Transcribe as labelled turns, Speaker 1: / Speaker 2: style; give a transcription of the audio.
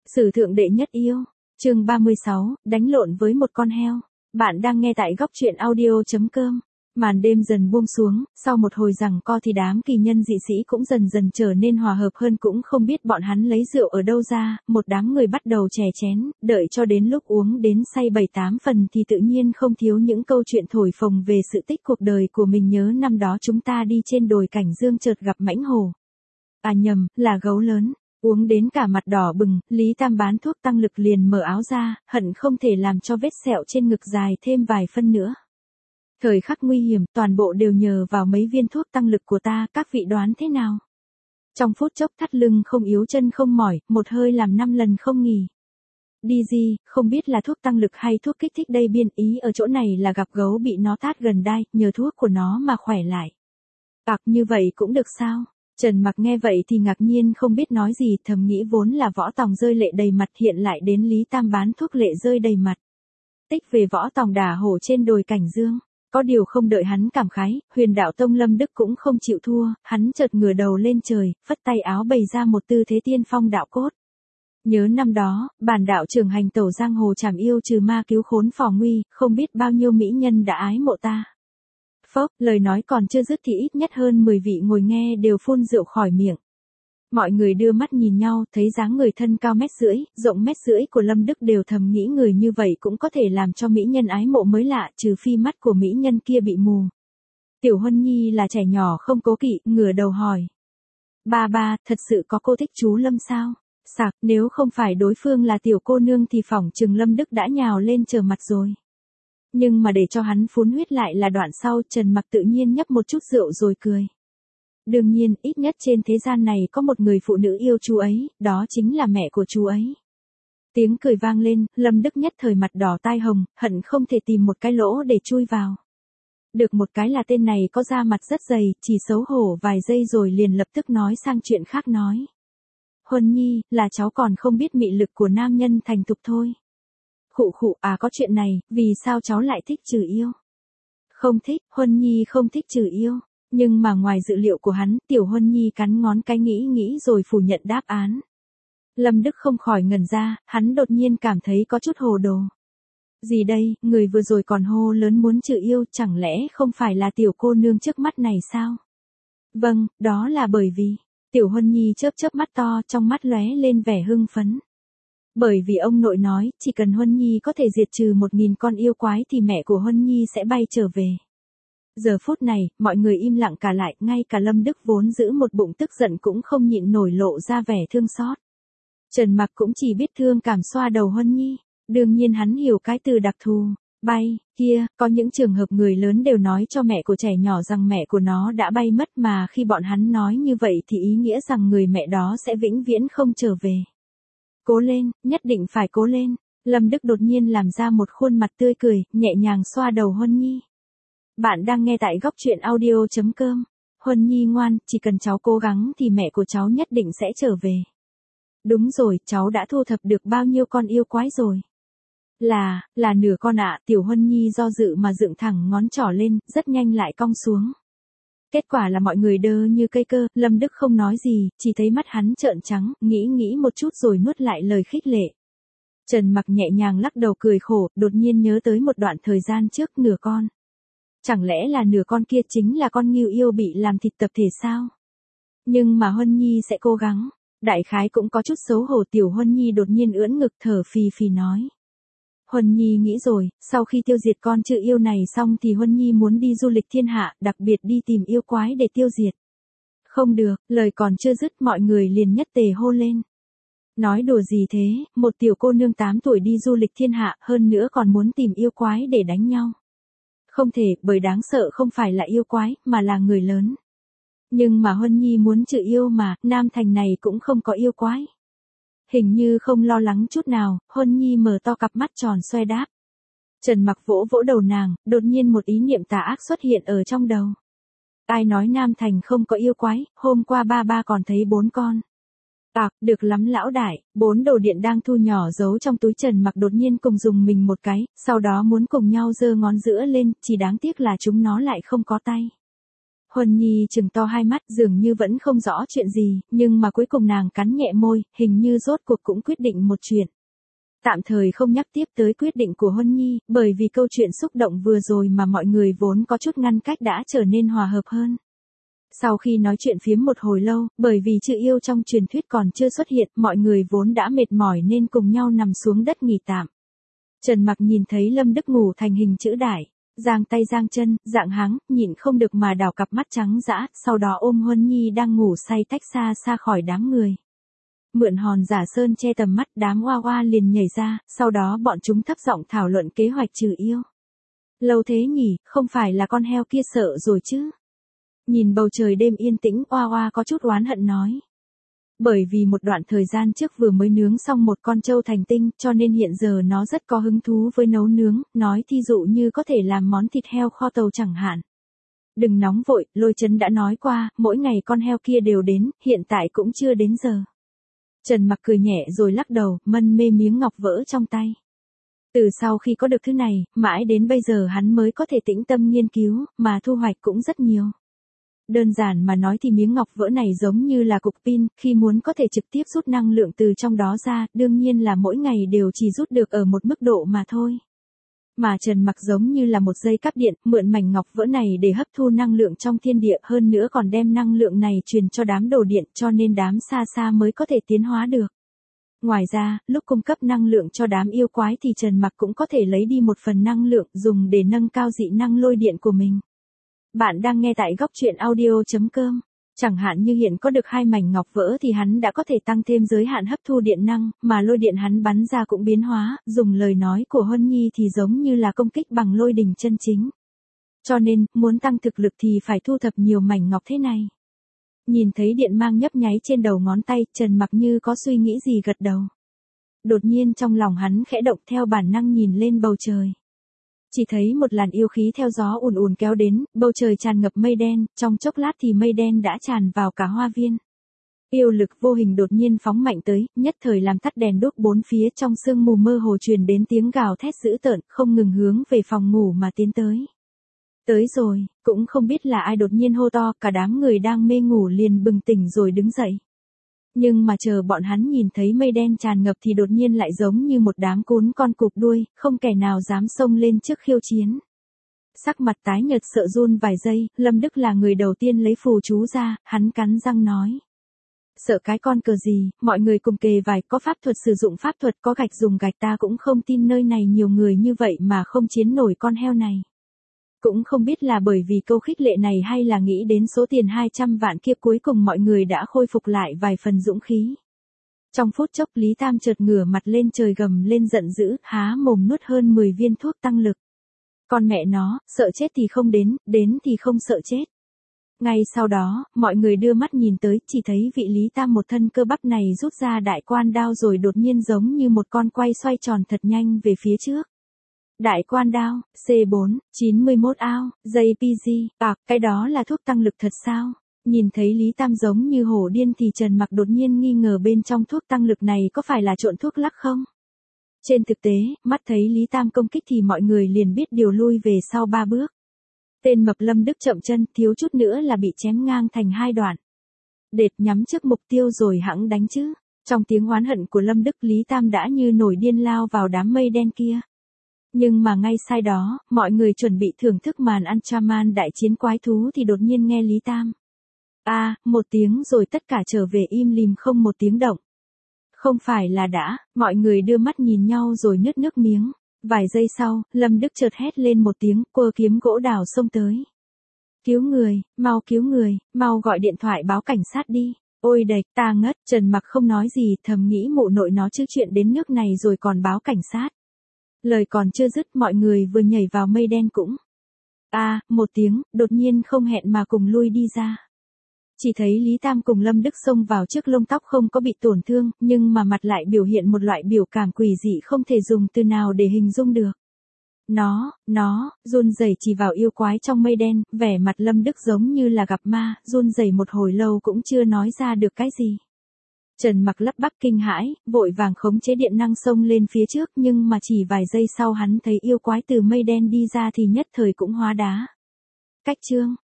Speaker 1: Sử thượng đệ nhất yêu, chương 36, đánh lộn với một con heo. Bạn đang nghe tại góc truyện audio.com. Màn đêm dần buông xuống, sau một hồi giằng co thì đám kỳ nhân dị sĩ cũng dần dần trở nên hòa hợp hơn, cũng không biết bọn hắn lấy rượu ở đâu ra, một đám người bắt đầu chè chén, đợi cho đến lúc uống đến say 7-8 phần thì tự nhiên không thiếu những câu chuyện thổi phồng về sự tích cuộc đời của mình. Nhớ năm đó chúng ta đi trên đồi Cảnh Dương chợt gặp mãnh hổ. À nhầm, là gấu lớn. Uống đến cả mặt đỏ bừng, Lý Tam bán thuốc tăng lực liền mở áo ra, hận không thể làm cho vết sẹo trên ngực dài thêm vài phân nữa. Thời khắc nguy hiểm, toàn bộ đều nhờ vào mấy viên thuốc tăng lực của ta, các vị đoán thế nào? Trong phút chốc thắt lưng không yếu chân không mỏi, một hơi làm 5 lần không nghỉ. Đi gì, không biết là thuốc tăng lực hay thuốc kích thích đây, biên ý ở chỗ này là gặp gấu bị nó tát gần đai, nhờ thuốc của nó mà khỏe lại. Như vậy cũng được sao? Trần Mặc nghe vậy thì ngạc nhiên không biết nói gì, thầm nghĩ vốn là Võ Tòng rơi lệ đầy mặt, hiện lại đến Lý Tam bán thuốc lệ rơi đầy mặt. Tích về Võ Tòng đả hổ trên đồi Cảnh Dương. Có điều không đợi hắn cảm khái, Huyền Đạo Tông Lâm Đức cũng không chịu thua, hắn chợt ngửa đầu lên trời, phất tay áo bày ra một tư thế tiên phong đạo cốt. Nhớ năm đó, bản đạo trưởng hành tẩu giang hồ trảm yêu trừ ma cứu khốn phò nguy, không biết bao nhiêu mỹ nhân đã ái mộ ta. Phốc, lời nói còn chưa dứt thì ít nhất hơn 10 vị ngồi nghe đều phun rượu khỏi miệng. Mọi người đưa mắt nhìn nhau, thấy dáng người thân cao 1,5 m, rộng 1,5 m của Lâm Đức đều thầm nghĩ người như vậy cũng có thể làm cho mỹ nhân ái mộ mới lạ, trừ phi mắt của mỹ nhân kia bị mù. Tiểu Huân Nhi là trẻ nhỏ không cố kỵ, ngửa đầu hỏi. Ba, thật sự có cô thích chú Lâm sao? Sạc, nếu không phải đối phương là tiểu cô nương thì phỏng chừng Lâm Đức đã nhào lên trở mặt rồi. Nhưng mà để cho hắn phun huyết lại là đoạn sau, Trần Mặc tự nhiên nhấp một chút rượu rồi cười. Đương nhiên, ít nhất trên thế gian này có một người phụ nữ yêu chú ấy, đó chính là mẹ của chú ấy. Tiếng cười vang lên, Lâm Đức nhất thời mặt đỏ tai hồng, hận không thể tìm một cái lỗ để chui vào. Được một cái là tên này có da mặt rất dày, chỉ xấu hổ vài giây rồi liền lập tức nói sang chuyện khác nói. Huân Nhi, là cháu còn không biết mị lực của nam nhân thành thục thôi. Khụ, có chuyện này, vì sao cháu lại thích trừ yêu? Không thích, Huân Nhi không thích trừ yêu. Nhưng mà ngoài dự liệu của hắn, tiểu Huân Nhi cắn ngón cái nghĩ rồi phủ nhận đáp án. Lâm Đức không khỏi ngẩn ra, hắn đột nhiên cảm thấy có chút hồ đồ. Gì đây, người vừa rồi còn hô lớn muốn trừ yêu, chẳng lẽ không phải là tiểu cô nương trước mắt này sao? Vâng, đó là bởi vì, tiểu Huân Nhi chớp mắt to, trong mắt lóe lên vẻ hưng phấn. Bởi vì ông nội nói, chỉ cần Huân Nhi có thể diệt trừ 1000 con yêu quái thì mẹ của Huân Nhi sẽ bay trở về. Giờ phút này, mọi người im lặng cả lại, ngay cả Lâm Đức vốn giữ một bụng tức giận cũng không nhịn nổi lộ ra vẻ thương xót. Trần Mặc cũng chỉ biết thương cảm xoa đầu Huân Nhi, đương nhiên hắn hiểu cái từ đặc thù, bay, kia, có những trường hợp người lớn đều nói cho mẹ của trẻ nhỏ rằng mẹ của nó đã bay mất, mà khi bọn hắn nói như vậy thì ý nghĩa rằng người mẹ đó sẽ vĩnh viễn không trở về. Cố lên, nhất định phải cố lên. Lâm Đức đột nhiên làm ra một khuôn mặt tươi cười, nhẹ nhàng xoa đầu Huân Nhi. Bạn đang nghe tại góc truyện audio.com. Huân Nhi ngoan, chỉ cần cháu cố gắng thì mẹ của cháu nhất định sẽ trở về. Đúng rồi, cháu đã thu thập được bao nhiêu con yêu quái rồi? Là nửa con ạ. Tiểu Huân Nhi do dự mà dựng thẳng ngón trỏ lên, rất nhanh lại cong xuống. Kết quả là mọi người đơ như cây cơ, Lâm Đức không nói gì, chỉ thấy mắt hắn trợn trắng, nghĩ một chút rồi nuốt lại lời khích lệ. Trần Mặc nhẹ nhàng lắc đầu cười khổ, đột nhiên nhớ tới một đoạn thời gian trước, nửa con. Chẳng lẽ là nửa con kia chính là con ngưu yêu bị làm thịt tập thể sao? Nhưng mà Huân Nhi sẽ cố gắng. Đại khái cũng có chút xấu hổ, tiểu Huân Nhi đột nhiên ưỡn ngực thở phì nói. Huân Nhi nghĩ rồi, sau khi tiêu diệt con trừ yêu này xong thì Huân Nhi muốn đi du lịch thiên hạ, đặc biệt đi tìm yêu quái để tiêu diệt. Không được, lời còn chưa dứt mọi người liền nhất tề hô lên. Nói đùa gì thế, một tiểu cô nương 8 tuổi đi du lịch thiên hạ, hơn nữa còn muốn tìm yêu quái để đánh nhau. Không thể, bởi đáng sợ không phải là yêu quái, mà là người lớn. Nhưng mà Huân Nhi muốn trừ yêu mà, Nam Thành này cũng không có yêu quái. Hình như không lo lắng chút nào, Huân Nhi mở to cặp mắt tròn xoe đáp. Trần Mặc vỗ đầu nàng, đột nhiên một ý niệm tà ác xuất hiện ở trong đầu. Ai nói Nam Thành không có yêu quái, hôm qua ba còn thấy 4 con. Được lắm lão đại. 4 đồ điện đang thu nhỏ giấu trong túi. Trần Mặc đột nhiên cùng dùng mình một cái, sau đó muốn cùng nhau giơ ngón giữa lên, chỉ đáng tiếc là chúng nó lại không có tay. Huân Nhi trừng to hai mắt dường như vẫn không rõ chuyện gì, nhưng mà cuối cùng nàng cắn nhẹ môi, hình như rốt cuộc cũng quyết định một chuyện. Tạm thời không nhắc tiếp tới quyết định của Huân Nhi, bởi vì câu chuyện xúc động vừa rồi mà mọi người vốn có chút ngăn cách đã trở nên hòa hợp hơn. Sau khi nói chuyện phiếm một hồi lâu, bởi vì chữ yêu trong truyền thuyết còn chưa xuất hiện, mọi người vốn đã mệt mỏi nên cùng nhau nằm xuống đất nghỉ tạm. Trần Mặc nhìn thấy Lâm Đức ngủ thành hình chữ đại, giang tay giang chân, dạng háng, nhịn không được mà đảo cặp mắt trắng dã, sau đó ôm Huân Nhi đang ngủ say tách xa xa khỏi đám người. Mượn hòn giả sơn che tầm mắt, đám oa oa liền nhảy ra, sau đó bọn chúng thấp giọng thảo luận kế hoạch trừ yêu. Lâu thế nhỉ, không phải là con heo kia sợ rồi chứ? Nhìn bầu trời đêm yên tĩnh, oa oa có chút oán hận nói. Bởi vì một đoạn thời gian trước vừa mới nướng xong một con trâu thành tinh, cho nên hiện giờ nó rất có hứng thú với nấu nướng, nói thí dụ như có thể làm món thịt heo kho tàu chẳng hạn. Đừng nóng vội, Lôi Chấn đã nói qua, mỗi ngày con heo kia đều đến, hiện tại cũng chưa đến giờ. Trần Mặc cười nhẹ rồi lắc đầu, mân mê miếng ngọc vỡ trong tay. Từ sau khi có được thứ này, mãi đến bây giờ hắn mới có thể tĩnh tâm nghiên cứu, mà thu hoạch cũng rất nhiều. Đơn giản mà nói thì miếng ngọc vỡ này giống như là cục pin, khi muốn có thể trực tiếp rút năng lượng từ trong đó ra, đương nhiên là mỗi ngày đều chỉ rút được ở một mức độ mà thôi. Mà Trần Mặc giống như là một dây cáp điện, mượn mảnh ngọc vỡ này để hấp thu năng lượng trong thiên địa, hơn nữa còn đem năng lượng này truyền cho đám đồ điện, cho nên đám xa xa mới có thể tiến hóa được. Ngoài ra, lúc cung cấp năng lượng cho đám yêu quái thì Trần Mặc cũng có thể lấy đi một phần năng lượng dùng để nâng cao dị năng lôi điện của mình. Bạn đang nghe tại góc truyện audio.com. Chẳng hạn như hiện có được 2 mảnh ngọc vỡ thì hắn đã có thể tăng thêm giới hạn hấp thu điện năng, mà lôi điện hắn bắn ra cũng biến hóa, dùng lời nói của Huân Nhi thì giống như là công kích bằng lôi đình chân chính. Cho nên, muốn tăng thực lực thì phải thu thập nhiều mảnh ngọc thế này. Nhìn thấy điện mang nhấp nháy trên đầu ngón tay, Trần Mặc như có suy nghĩ gì gật đầu. Đột nhiên trong lòng hắn khẽ động, theo bản năng nhìn lên bầu trời. Chỉ thấy một làn yêu khí theo gió ùn ùn kéo đến, bầu trời tràn ngập mây đen, trong chốc lát thì mây đen đã tràn vào cả hoa viên. Yêu lực vô hình đột nhiên phóng mạnh tới, nhất thời làm tắt đèn đuốc bốn phía, trong sương mù mơ hồ truyền đến tiếng gào thét dữ tợn, không ngừng hướng về phòng ngủ mà tiến tới. Tới rồi, cũng không biết là ai đột nhiên hô to, cả đám người đang mê ngủ liền bừng tỉnh rồi đứng dậy. Nhưng mà chờ bọn hắn nhìn thấy mây đen tràn ngập thì đột nhiên lại giống như một đám cún con cụp đuôi, không kẻ nào dám xông lên trước khiêu chiến. Sắc mặt tái nhợt sợ run vài giây, Lâm Đức là người đầu tiên lấy phù chú ra, hắn cắn răng nói. Sợ cái con cờ gì, mọi người cùng kề vai, có pháp thuật sử dụng pháp thuật, có gạch dùng gạch, ta cũng không tin nơi này nhiều người như vậy mà không chiến nổi con heo này. Cũng không biết là bởi vì câu khích lệ này hay là nghĩ đến số tiền 200 vạn kia, cuối cùng mọi người đã khôi phục lại vài phần dũng khí. Trong phút chốc Lý Tam chợt ngửa mặt lên trời gầm lên giận dữ, há mồm nuốt hơn 10 viên thuốc tăng lực. Con mẹ nó, sợ chết thì không đến, đến thì không sợ chết. Ngay sau đó, mọi người đưa mắt nhìn tới, chỉ thấy vị Lý Tam một thân cơ bắp này rút ra đại quan đao rồi đột nhiên giống như một con quay xoay tròn thật nhanh về phía trước. Đại quan đao, C4, 91 ao, JPG, cái đó là thuốc tăng lực thật sao? Nhìn thấy Lý Tam giống như hổ điên thì Trần Mặc đột nhiên nghi ngờ bên trong thuốc tăng lực này có phải là trộn thuốc lắc không? Trên thực tế, mắt thấy Lý Tam công kích thì mọi người liền biết điều lui về sau 3 bước. Tên mập Lâm Đức chậm chân, thiếu chút nữa là bị chém ngang thành 2 đoạn. Đệt, nhắm trước mục tiêu rồi hẵng đánh chứ. Trong tiếng oán hận của Lâm Đức, Lý Tam đã như nổi điên lao vào đám mây đen kia. Nhưng mà ngay sai đó, mọi người chuẩn bị thưởng thức màn Ultraman đại chiến quái thú thì đột nhiên nghe Lý Tam. Một tiếng rồi tất cả trở về im lìm không một tiếng động. Không phải là đã, mọi người đưa mắt nhìn nhau rồi nứt nước miếng. Vài giây sau, Lâm Đức chợt hét lên một tiếng, quơ kiếm gỗ đào xông tới. Cứu người, mau gọi điện thoại báo cảnh sát đi. Ôi đệch, ta ngất, Trần Mặc không nói gì, thầm nghĩ mụ nội nó chứ chuyện đến nước này rồi còn báo cảnh sát. Lời còn chưa dứt, mọi người vừa nhảy vào mây đen cũng. Một tiếng, đột nhiên không hẹn mà cùng lui đi ra. Chỉ thấy Lý Tam cùng Lâm Đức xông vào trước, lông tóc không có bị tổn thương, nhưng mà mặt lại biểu hiện một loại biểu cảm quỷ dị không thể dùng từ nào để hình dung được. Nó, run rẩy chỉ vào yêu quái trong mây đen, vẻ mặt Lâm Đức giống như là gặp ma, run rẩy một hồi lâu cũng chưa nói ra được cái gì. Trần Mặc lắp bắp kinh hãi, vội vàng khống chế điện năng xông lên phía trước, nhưng mà chỉ vài giây sau hắn thấy yêu quái từ mây đen đi ra thì nhất thời cũng hóa đá. Cách chương